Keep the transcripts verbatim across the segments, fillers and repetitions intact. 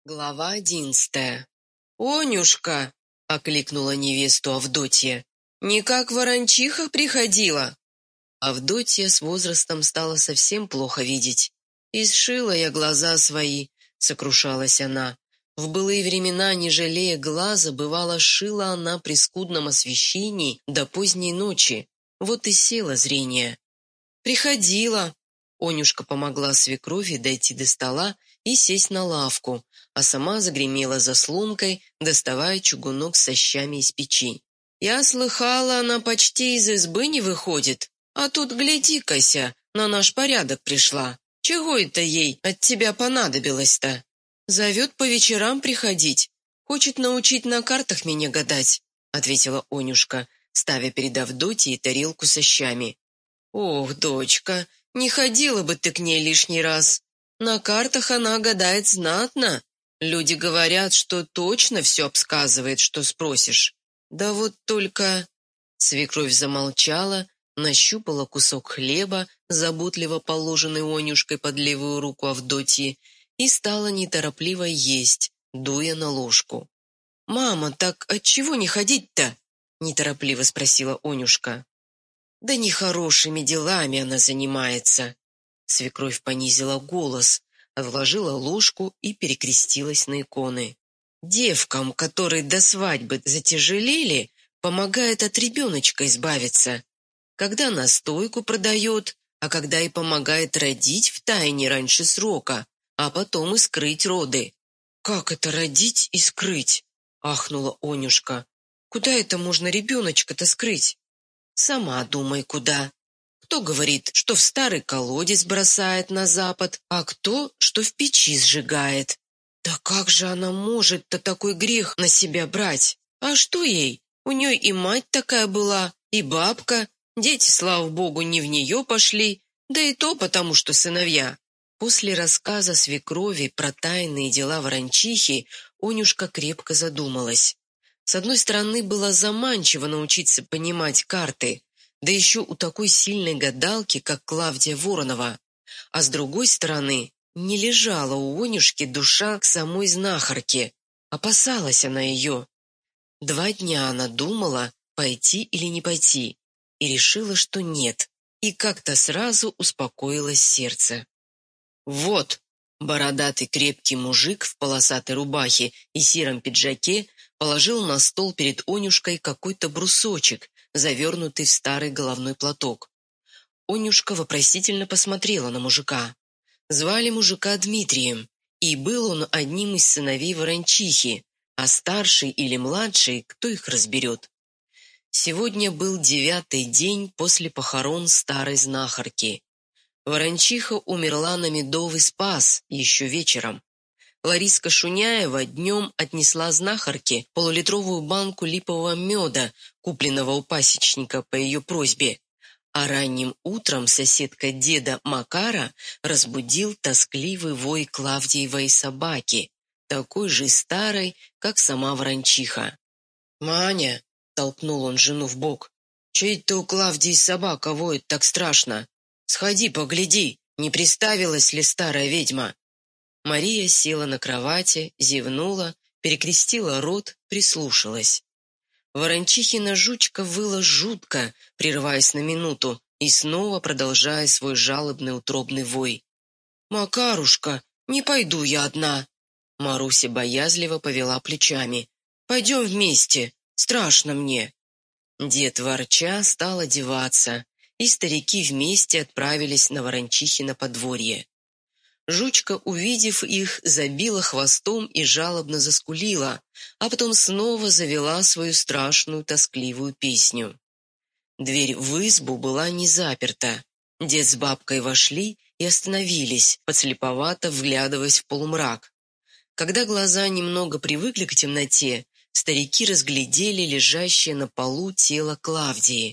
Глава одиннадцатая. «Онюшка!» — окликнула невесту Авдотья. «Никак ворончиха приходила!» Авдотья с возрастом стала совсем плохо видеть. «Изшила я глаза свои», — сокрушалась она. В былые времена, не жалея глаза, бывало, шила она при скудном освещении до поздней ночи. Вот и село зрение. «Приходила!» Онюшка помогла свекрови дойти до стола и сесть на лавку, а сама загремела заслонкой, доставая чугунок со щами из печи. «Я слыхала, она почти из избы не выходит, а тут, гляди-кася, на наш порядок пришла. Чего это ей от тебя понадобилось-то? Зовет по вечерам приходить, хочет научить на картах меня гадать», — ответила Онюшка, ставя перед Авдотьей тарелку со щами. «Ох, дочка, не ходила бы ты к ней лишний раз. На картах она гадает знатно. Люди говорят, что точно все обсказывает, что спросишь. Да вот только...» Свекровь замолчала, нащупала кусок хлеба, заботливо положенный Онюшкой под левую руку Авдотьи, и стала неторопливо есть, дуя на ложку. «Мама, так отчего не ходить-то?» — неторопливо спросила Онюшка. «Да нехорошими делами она занимается». Свекровь понизила голос, отложила ложку и перекрестилась на иконы. «Девкам, которые до свадьбы затяжелели, помогает от ребеночка избавиться. Когда настойку продает, а когда и помогает родить втайне раньше срока, а потом и скрыть роды». «Как это родить и скрыть?» — ахнула Онюшка. «Куда это можно ребеночка-то скрыть?» «Сама думай, куда. Кто говорит, что в старый колодец бросает на запад, а кто, что в печи сжигает. Да как же она может-то такой грех на себя брать? А что ей? У нее и мать такая была, и бабка. Дети, слава богу, не в нее пошли, да и то потому, что сыновья». После рассказа свекрови про тайные дела ворончихи Онюшка крепко задумалась. С одной стороны, было заманчиво научиться понимать карты, да еще у такой сильной гадалки, как Клавдия Воронова. А с другой стороны, не лежала у Онюшки душа к самой знахарке. Опасалась она ее. Два дня она думала, пойти или не пойти, и решила, что нет, и как-то сразу успокоилось сердце. «Вот!» Бородатый крепкий мужик в полосатой рубахе и сером пиджаке положил на стол перед Онюшкой какой-то брусочек, завернутый в старый головной платок. Онюшка вопросительно посмотрела на мужика. Звали мужика Дмитрием, и был он одним из сыновей ворончихи, а старший или младший, кто их разберет. Сегодня был девятый день после похорон старой знахарки. Ворончиха умерла на медовый спас еще вечером. Лариска Шуняева днем отнесла знахарке полулитровую банку липового меда, купленного у пасечника по ее просьбе, а ранним утром соседка деда Макара разбудил тоскливый вой Клавдиевой собаки, такой же старой, как сама ворончиха. «Маня!» — толкнул он жену в бок. «Че это у Клавдии собака воет так страшно? Сходи, погляди, не приставилась ли старая ведьма?» Мария села на кровати, зевнула, перекрестила рот, прислушалась. Ворончихина жучка выла жутко, прерываясь на минуту и снова продолжая свой жалобный утробный вой. «Макарушка, не пойду я одна!» Маруся боязливо повела плечами. «Пойдем вместе, страшно мне!» Дед ворча стал одеваться, и старики вместе отправились на Ворончихино подворье. Жучка, увидев их, забила хвостом и жалобно заскулила, а потом снова завела свою страшную тоскливую песню. Дверь в избу была не заперта. Дед с бабкой вошли и остановились, подслеповато вглядываясь в полумрак. Когда глаза немного привыкли к темноте, старики разглядели лежащее на полу тело Клавдии.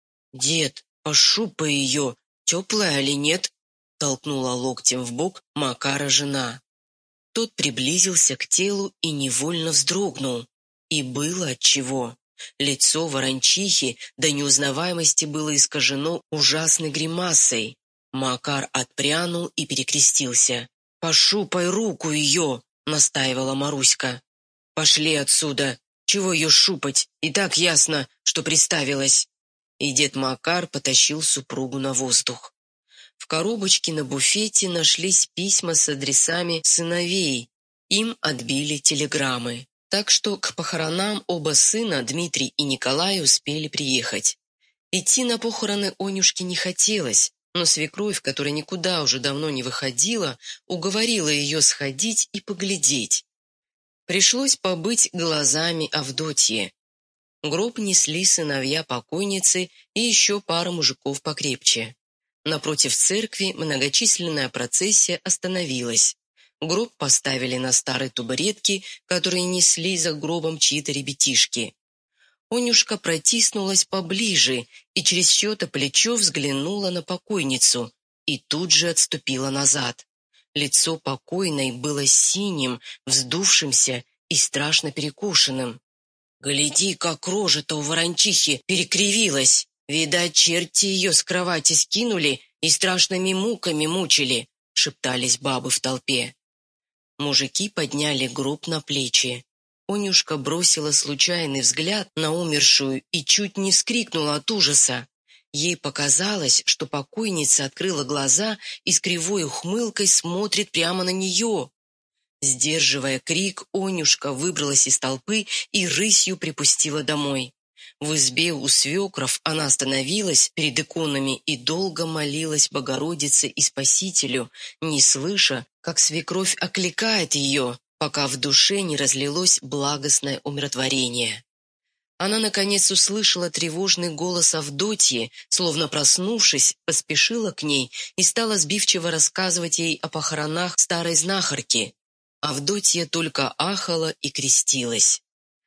«Дед, пошупай ее, теплая или нет?» — толкнула локтем в бок Макара жена. Тот приблизился к телу и невольно вздрогнул. И было отчего. Лицо ворончихи до неузнаваемости было искажено ужасной гримасой. Макар отпрянул и перекрестился. «Пошупай руку ее!» — настаивала Маруська. «Пошли отсюда! Чего ее шупать? И так ясно, что приставилась!» И дед Макар потащил супругу на воздух. В коробочке на буфете нашлись письма с адресами сыновей. Им отбили телеграммы. Так что к похоронам оба сына, Дмитрий и Николай, успели приехать. Идти на похороны Онюшке не хотелось, но свекровь, которая никуда уже давно не выходила, уговорила ее сходить и поглядеть. Пришлось побыть глазами Авдотьи. Гроб несли сыновья покойницы и еще пара мужиков покрепче. Напротив церкви многочисленная процессия остановилась. Гроб поставили на старой табуретке, которые несли за гробом чьи-то ребятишки. Онюшка протиснулась поближе и через чье-то плечо взглянула на покойницу и тут же отступила назад. Лицо покойной было синим, вздувшимся и страшно перекошенным. «Гляди, как рожа-то у ворончихи перекривилась! Видать, черти ее с кровати скинули и страшными муками мучили!» — шептались бабы в толпе. Мужики подняли гроб на плечи. Онюшка бросила случайный взгляд на умершую и чуть не вскрикнула от ужаса. Ей показалось, что покойница открыла глаза и с кривой ухмылкой смотрит прямо на нее. Сдерживая крик, Онюшка выбралась из толпы и рысью припустила домой. В избе у свекров она остановилась перед иконами и долго молилась Богородице и Спасителю, не слыша, как свекровь окликает ее, пока в душе не разлилось благостное умиротворение. Она, наконец, услышала тревожный голос Авдотьи, словно проснувшись, поспешила к ней и стала сбивчиво рассказывать ей о похоронах старой знахарки. Авдотья только ахала и крестилась.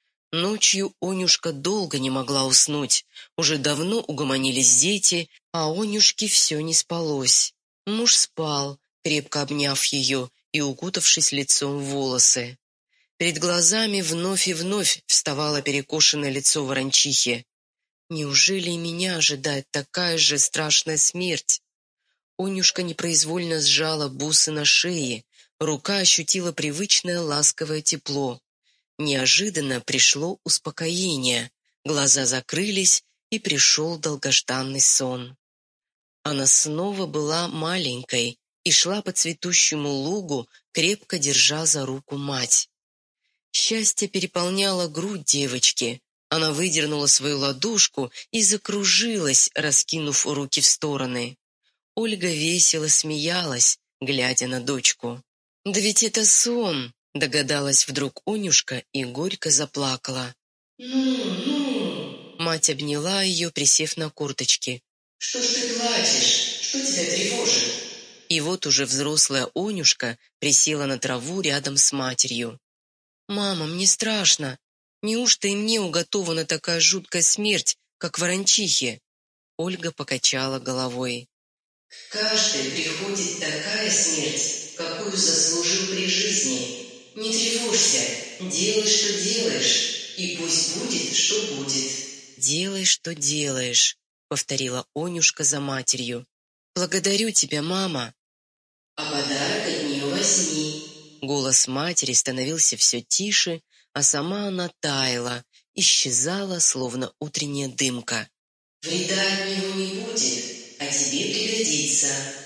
Ночью Онюшка долго не могла уснуть. Уже давно угомонились дети, а Онюшке все не спалось. Муж спал, крепко обняв ее и укутавшись лицом в волосы. Перед глазами вновь и вновь вставало перекошенное лицо ворончихи. Неужели и меня ожидает такая же страшная смерть? Онюшка непроизвольно сжала бусы на шее, рука ощутила привычное ласковое тепло. Неожиданно пришло успокоение, глаза закрылись, и пришел долгожданный сон. Она снова была маленькой и шла по цветущему лугу, крепко держа за руку мать. Счастье переполняло грудь девочки. Она выдернула свою ладошку и закружилась, раскинув руки в стороны. Ольга весело смеялась, глядя на дочку. «Да ведь это сон!» — догадалась вдруг Онюшка и горько заплакала. «Ну, ну!» Мать обняла ее, присев на корточки. «Что ж ты плачешь? Что тебя тревожит?» И вот уже взрослая Онюшка присела на траву рядом с матерью. «Мама, мне страшно. Неужто и мне уготована такая жуткая смерть, как ворончихе?» Ольга покачала головой. «Каждый приходит такая смерть, какую заслужил при жизни. Не тревожься, делай, что делаешь, и пусть будет, что будет». «Делай, что делаешь», — повторила Онюшка за матерью. «Благодарю тебя, мама». «А подарок от нее возьми». Голос матери становился все тише, а сама она таяла, исчезала, словно утренняя дымка. «Вреда от него не будет, а тебе пригодится».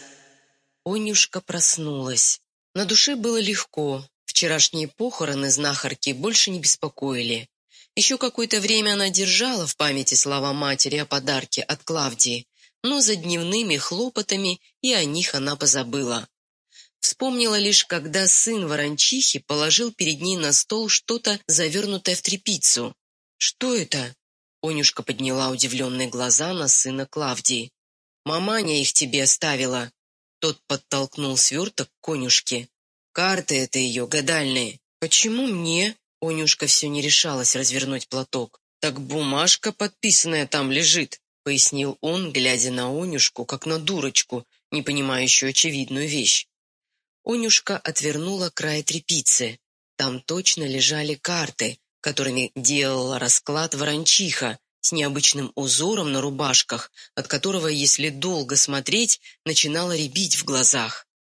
Онюшка проснулась. На душе было легко. Вчерашние похороны знахарки больше не беспокоили. Еще какое-то время она держала в памяти слова матери о подарке от Клавдии, но за дневными хлопотами и о них она позабыла. Вспомнила лишь, когда сын ворончихи положил перед ней на стол что-то, завернутое в тряпицу. «Что это?» Онюшка подняла удивленные глаза на сына Клавдии. «Маманя их тебе оставила». Тот подтолкнул сверток к Онюшке. «Карты это ее, гадальные». «Почему мне?» Онюшка все не решалась развернуть платок. «Так бумажка, подписанная, там лежит», — пояснил он, глядя на Онюшку, как на дурочку, не понимающую очевидную вещь. Онюшка отвернула край тряпицы. Там точно лежали карты, которыми делала расклад ворончиха, с необычным узором на рубашках, от которого, если долго смотреть, начинало рябить в глазах.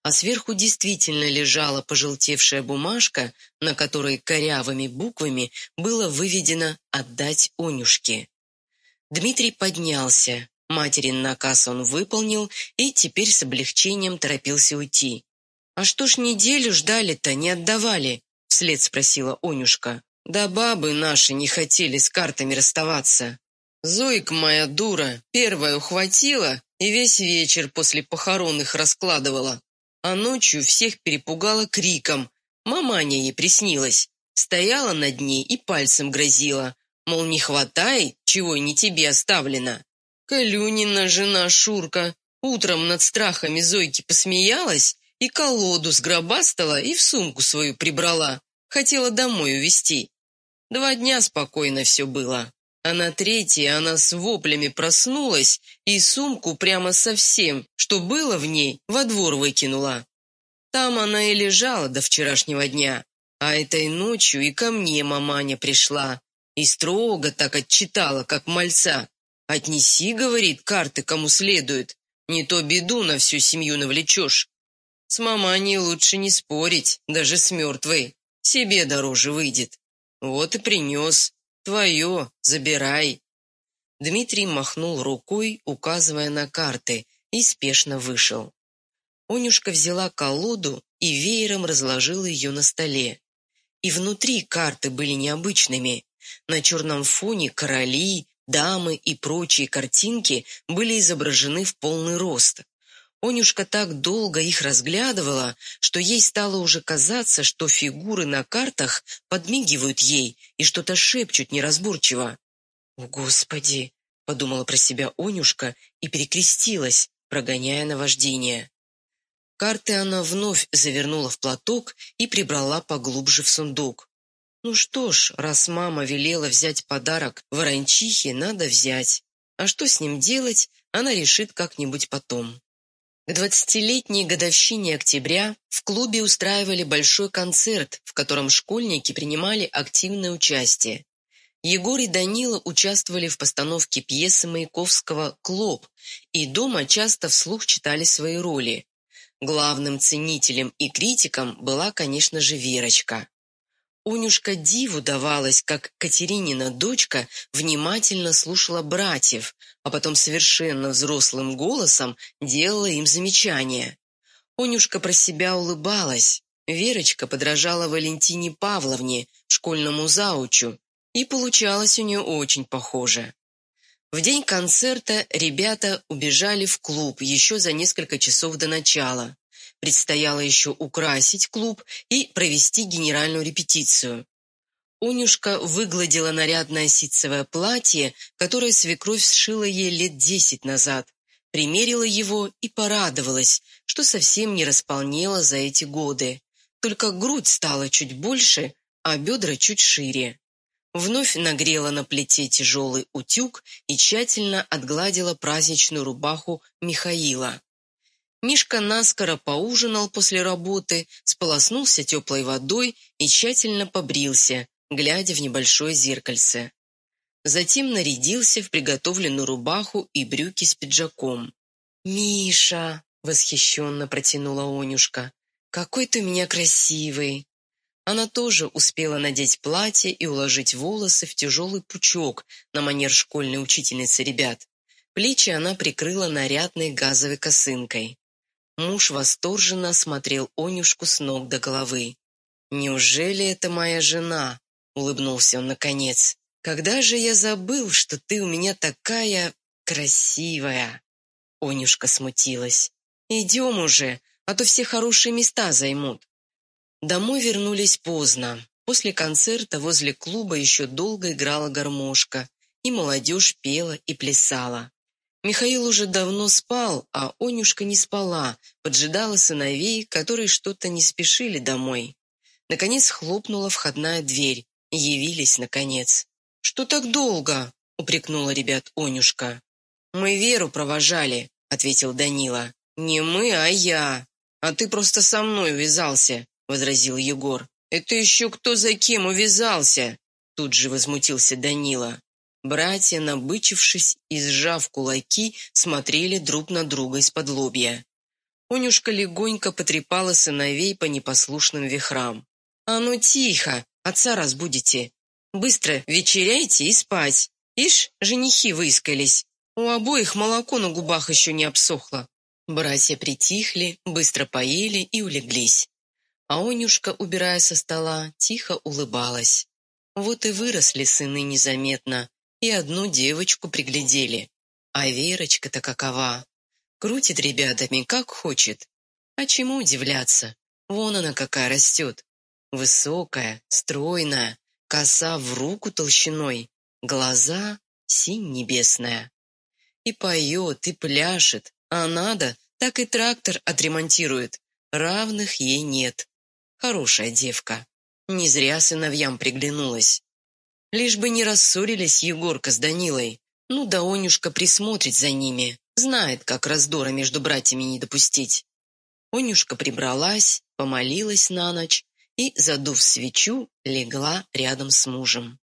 а сверху действительно лежала пожелтевшая бумажка, на которой корявыми буквами было выведено «Отдать Онюшке». Дмитрий поднялся. Материн наказ он выполнил и теперь с облегчением торопился уйти. «А что ж неделю ждали-то, не отдавали?» — вслед спросила Онюшка. «Да бабы наши не хотели с картами расставаться. Зойка моя дура первая ухватила и весь вечер после похорон их раскладывала. А ночью всех перепугала криком. Маманя ей приснилась. Стояла над ней и пальцем грозила. Мол, не хватай, чего не тебе оставлено. Калюнина жена Шурка утром над страхами Зойки посмеялась и колоду сгробастала и в сумку свою прибрала. Хотела домой увезти. Два дня спокойно все было. А на третий она с воплями проснулась и сумку прямо совсем, что было в ней, во двор выкинула. Там она и лежала до вчерашнего дня. А этой ночью и ко мне маманя пришла. И строго так отчитала, как мальца. «Отнеси, — говорит, — карты кому следует. Не то беду на всю семью навлечешь. С маманей лучше не спорить, даже с мертвой. Себе дороже выйдет. Вот и принес. Твое, забирай». Дмитрий махнул рукой, указывая на карты, и спешно вышел. Онюшка взяла колоду и веером разложила ее на столе. И внутри карты были необычными. На черном фоне короли, дамы и прочие картинки были изображены в полный рост. Онюшка так долго их разглядывала, что ей стало уже казаться, что фигуры на картах подмигивают ей и что-то шепчут неразборчиво. «О, Господи!» — подумала про себя Онюшка и перекрестилась, прогоняя наваждение. Карты она вновь завернула в платок и прибрала поглубже в сундук. Ну что ж, раз мама велела взять подарок ворончихе, надо взять. А что с ним делать, она решит как-нибудь потом. К двадцатилетней годовщине октября в клубе устраивали большой концерт, в котором школьники принимали активное участие. Егор и Данила участвовали в постановке пьесы Маяковского «Клоп» и дома часто вслух читали свои роли. Главным ценителем и критиком была, конечно же, Верочка. Онюшка диву давалась, как Катеринина дочка внимательно слушала братьев, а потом совершенно взрослым голосом делала им замечания. Онюшка про себя улыбалась. Верочка подражала Валентине Павловне, школьному заучу, и получалось у нее очень похоже. В день концерта ребята убежали в клуб еще за несколько часов до начала. Предстояло еще украсить клуб и провести генеральную репетицию. Онюшка выгладила нарядное ситцевое платье, которое свекровь сшила ей лет десять назад, примерила его и порадовалась, что совсем не располнела за эти годы. Только грудь стала чуть больше, а бедра чуть шире. Вновь нагрела на плите тяжелый утюг и тщательно отгладила праздничную рубаху Михаила. Мишка наскоро поужинал после работы, сполоснулся теплой водой и тщательно побрился, глядя в небольшое зеркальце. Затем нарядился в приготовленную рубаху и брюки с пиджаком. «Миша!» — восхищенно протянула Онюшка. «Какой ты у меня красивый!» Она тоже успела надеть платье и уложить волосы в тяжелый пучок на манер школьной учительницы ребят. Плечи она прикрыла нарядной газовой косынкой. Муж восторженно осмотрел Онюшку с ног до головы. «Неужели это моя жена?» — улыбнулся он наконец. «Когда же я забыл, что ты у меня такая красивая?» Онюшка смутилась. «Идем уже, а то все хорошие места займут». Домой вернулись поздно. После концерта возле клуба еще долго играла гармошка, и молодежь пела и плясала. Михаил уже давно спал, а Онюшка не спала, поджидала сыновей, которые что-то не спешили домой. Наконец хлопнула входная дверь, явились наконец. «Что так долго?» — упрекнула ребят Онюшка. «Мы Веру провожали», — ответил Данила. «Не мы, а я. А ты просто со мной увязался», — возразил Егор. «Это еще кто за кем увязался?» Тут же возмутился Данила. Братья, набычившись и сжав кулаки, смотрели друг на друга из-под лобья. Онюшка легонько потрепала сыновей по непослушным вихрам. «А ну тихо, отца разбудите. Быстро вечеряйте и спать. Ишь, женихи выискались. У обоих молоко на губах еще не обсохло». Братья притихли, быстро поели и улеглись. А Онюшка, убирая со стола, тихо улыбалась. Вот и выросли сыны незаметно, и одну девочку приглядели. А Верочка-то какова! Крутит ребятами, как хочет. А чему удивляться? Вон она какая растет. Высокая, стройная, коса в руку толщиной, глаза синь небесная. И поет, и пляшет, а надо, так и трактор отремонтирует. Равных ей нет. Хорошая девка. Не зря сыновьям приглянулась. Лишь бы не рассорились Егорка с Данилой. Ну да Онюшка присмотрит за ними. Знает, как раздора между братьями не допустить. Онюшка прибралась, помолилась на ночь и, задув свечу, легла рядом с мужем.